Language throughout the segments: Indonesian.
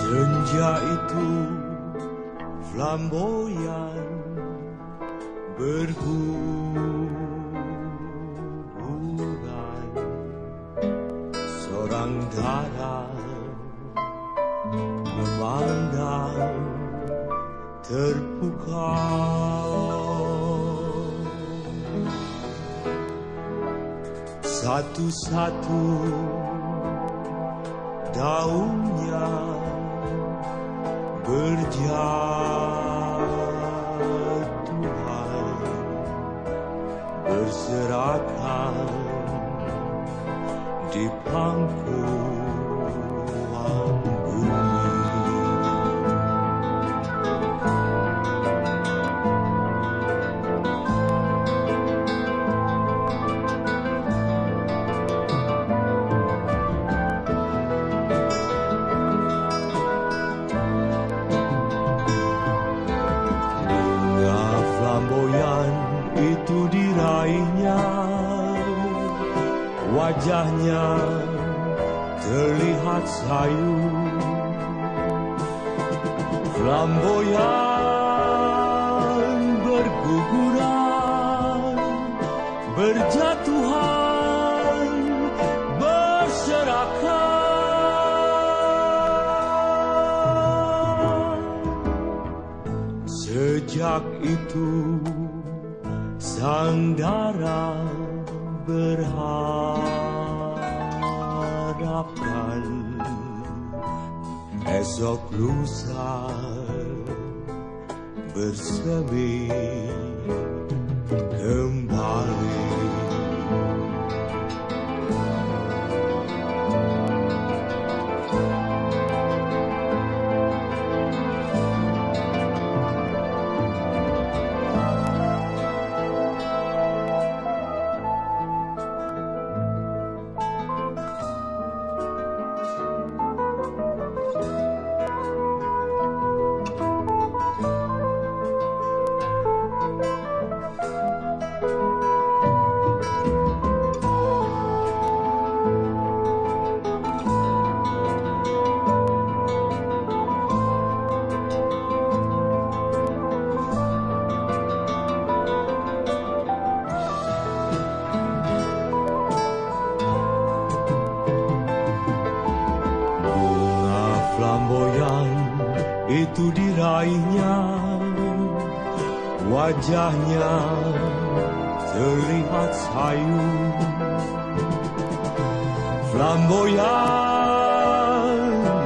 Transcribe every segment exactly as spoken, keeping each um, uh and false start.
Senja itu flamboyan berguguran, seorang darah memandang terpukau. Satu-satu daunnya berjatuhan, berserakan di pangkuan bumi. Flamboyan itu diraihnya, wajahnya terlihat sayu. Flamboyan berguguran, berjatuhan, berserakan. Sejak itu sang dara berharapkan esok lusa bersemi kembali. Flamboyan itu diraihnya, wajahnya terlihat sayu. Flamboyan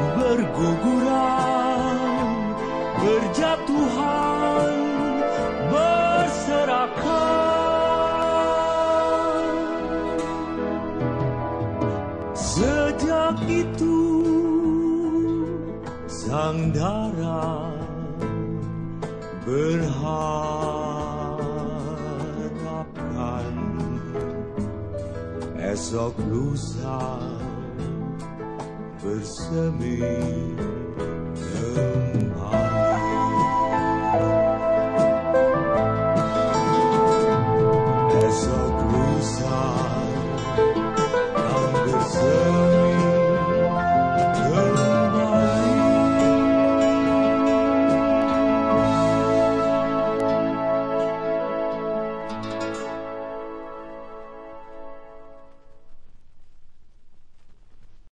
berguguran, berjatuhan, berserakan. Sejak itu sang dara berharapkan esok lusa bersemi